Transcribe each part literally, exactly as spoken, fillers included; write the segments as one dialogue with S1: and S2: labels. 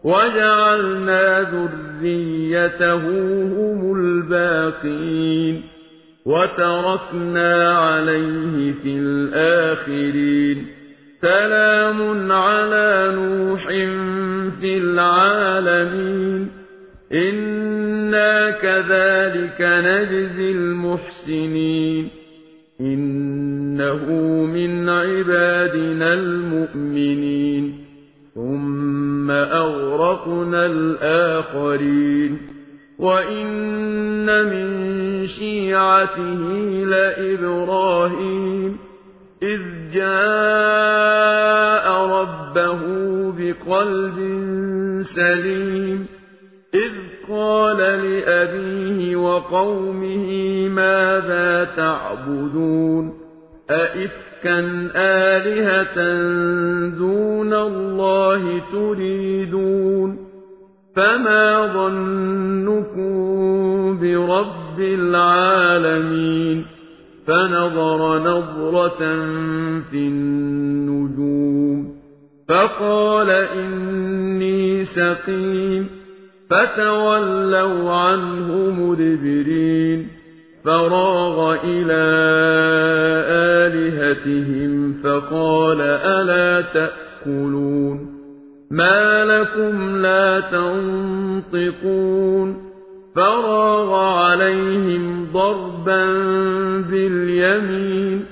S1: وجعلنا ذريته هم الباقين وتركنا عليه في الآخرين سلام على نوح في العالمين إنا كذلك نجزي المحسنين إنه من عبادنا المؤمنين ثم أغرقنا الآخرين وإن من شيعته لإبراهيم إذ جاء ربه بقلب سليم إذ قال لأبيه وقومه ماذا تعبدون أئفكا آلهة دون الله تريدون فما ظنكم برب العالمين فنظر نظرة في النجوم فقال إني سقيم فتولوا عنه مدبرين فراغ إلى آلهتهم فقال ألا تأكلون ما لكم لا تنطقون فراغ عليهم ضربا باليمين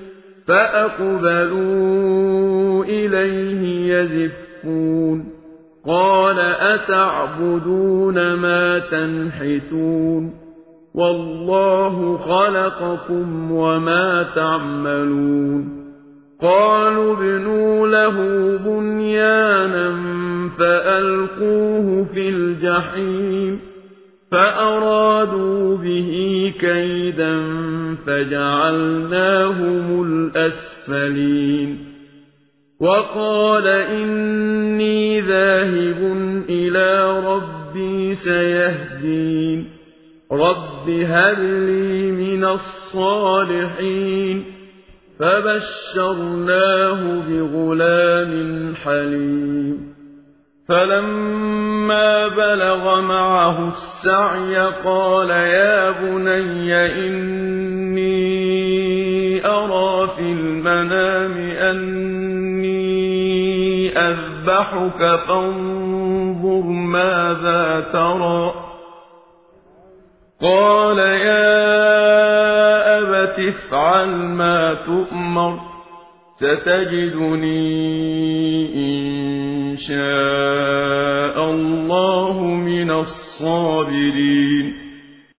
S1: فأقبلوا إليه يزفون قال أتعبدون ما تنحتون والله خلقكم وما تعملون قالوا ابنوا له بنيانا فألقوه في الجحيم فأرادوا به كيدا فجعلناهم الأسفلين وقال إني ذاهب إلى ربي سيهدين رب هب لي من الصالحين فبشرناه بغلام حليم فلما بلغ معه السعي قال يا بني إني أرى في المنام أني أذبحك فانظر ماذا ترى قال يا أبت افعل ما تؤمر ستجدني إن شاء الله من الصابرين